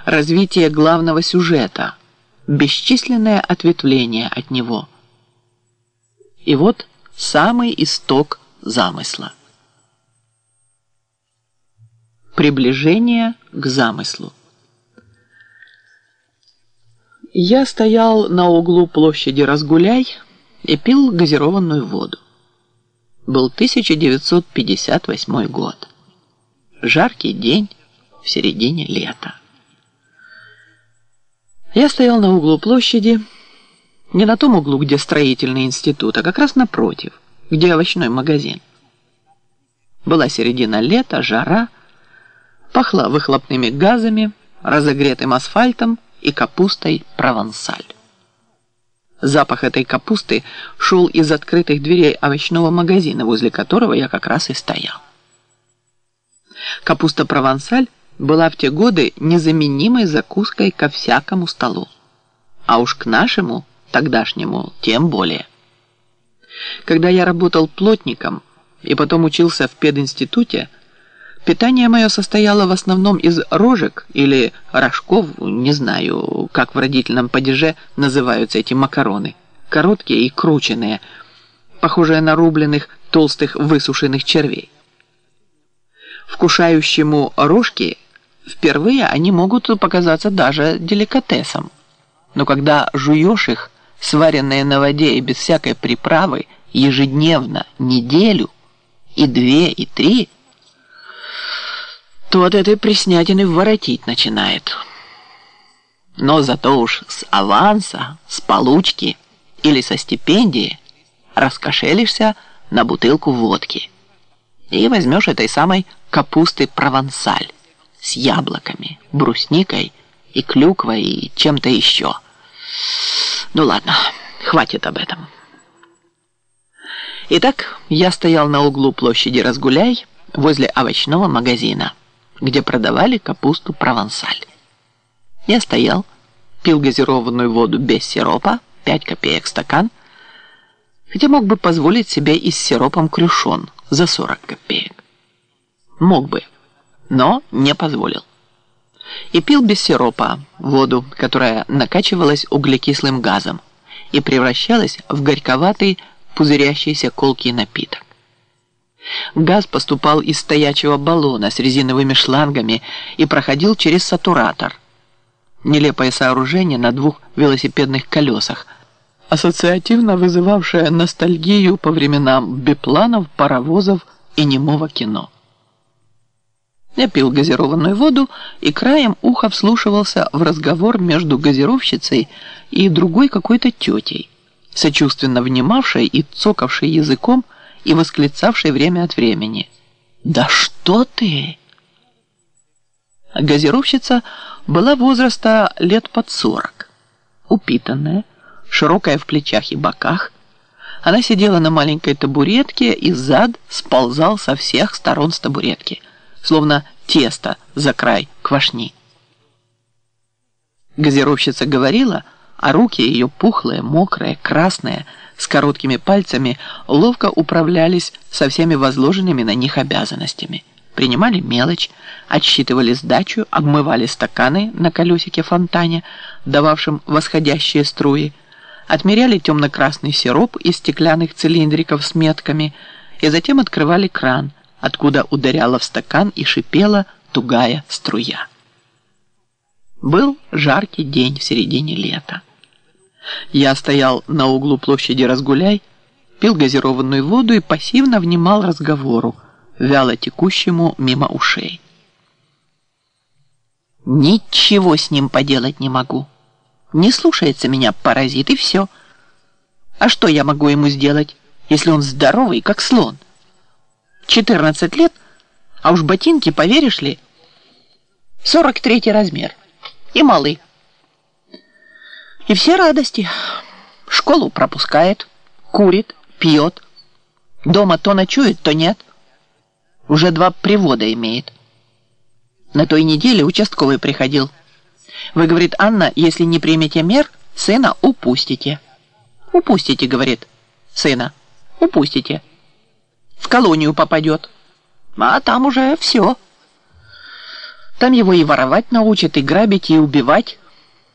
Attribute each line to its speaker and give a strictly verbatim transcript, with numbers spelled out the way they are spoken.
Speaker 1: развитие главного сюжета, бесчисленное ответвление от него. И вот самый исток замысла. Приближение к замыслу. Я стоял на углу площади Разгуляй и пил газированную воду. Был тысяча девятьсот пятьдесят восьмой год. Жаркий день в середине лета. Я стоял на углу площади, не на том углу, где строительный институт, а как раз напротив, где овощной магазин. Была середина лета, жара, пахла выхлопными газами, разогретым асфальтом и капустой провансаль. Запах этой капусты шел из открытых дверей овощного магазина, возле которого я как раз и стоял. Капуста провансаль была в те годы незаменимой закуской ко всякому столу. А уж к нашему, тогдашнему, тем более. Когда я работал плотником и потом учился в пединституте, питание мое состояло в основном из рожек или рожков, не знаю, как в родительном падеже называются эти макароны, короткие и крученные, похожие на рубленых толстых высушенных червей. Вкушающему рожки впервые они могут показаться даже деликатесом, но когда жуешь их, сваренные на воде и без всякой приправы, ежедневно, неделю, и две, и три, то от этой преснятины воротить начинает. Но зато уж с аванса, с получки или со стипендии раскошелишься на бутылку водки и возьмешь этой самой капусты провансаль с яблоками, брусникой и клюквой и чем-то еще. Ну ладно, хватит об этом. Итак, я стоял на углу площади Разгуляй возле овощного магазина, где продавали капусту провансаль. Я стоял, пил газированную воду без сиропа, пять копеек стакан, хотя мог бы позволить себе и с сиропом крюшон за сорок копеек. Мог бы, но не позволил. И пил без сиропа воду, которая накачивалась углекислым газом и превращалась в горьковатый пузырящийся колкий напиток. Газ поступал из стоячего баллона с резиновыми шлангами и проходил через сатуратор. Нелепое сооружение на двух велосипедных колесах, ассоциативно вызывавшее ностальгию по временам бипланов, паровозов и немого кино. Я пил газированную воду и краем уха вслушивался в разговор между газировщицей и другой какой-то тетей, сочувственно внимавшей и цокавшей языком и восклицавшей время от времени: «Да что ты!» Газировщица была возраста лет под сорок, упитанная, широкая в плечах и боках. Она сидела на маленькой табуретке, и зад сползал со всех сторон с табуретки, словно тесто за край квашни. Газировщица говорила, а руки ее пухлые, мокрые, красные, с короткими пальцами, ловко управлялись со всеми возложенными на них обязанностями. Принимали мелочь, отсчитывали сдачу, обмывали стаканы на колесике фонтане, дававшем восходящие струи, отмеряли темно-красный сироп из стеклянных цилиндриков с метками и затем открывали кран, откуда ударяла в стакан и шипела тугая струя. Был жаркий день в середине лета. Я стоял на углу площади Разгуляй, пил газированную воду и пассивно внимал разговору, вяло текущему мимо ушей. Ничего с ним поделать не могу. Не слушается меня паразит, и все. А что я могу ему сделать, если он здоровый, как слон? четырнадцать лет, а уж ботинки, поверишь ли, сорок третий размер и малы. И все радости. Школу пропускает, курит, пьет. Дома то ночует, то нет. Уже два привода имеет. На той неделе участковый приходил. Вы, говорит, Анна, если не примете мер, сына упустите. Упустите, говорит, сына, упустите. В колонию попадет. А там уже все. Там его и воровать научат, и грабить, и убивать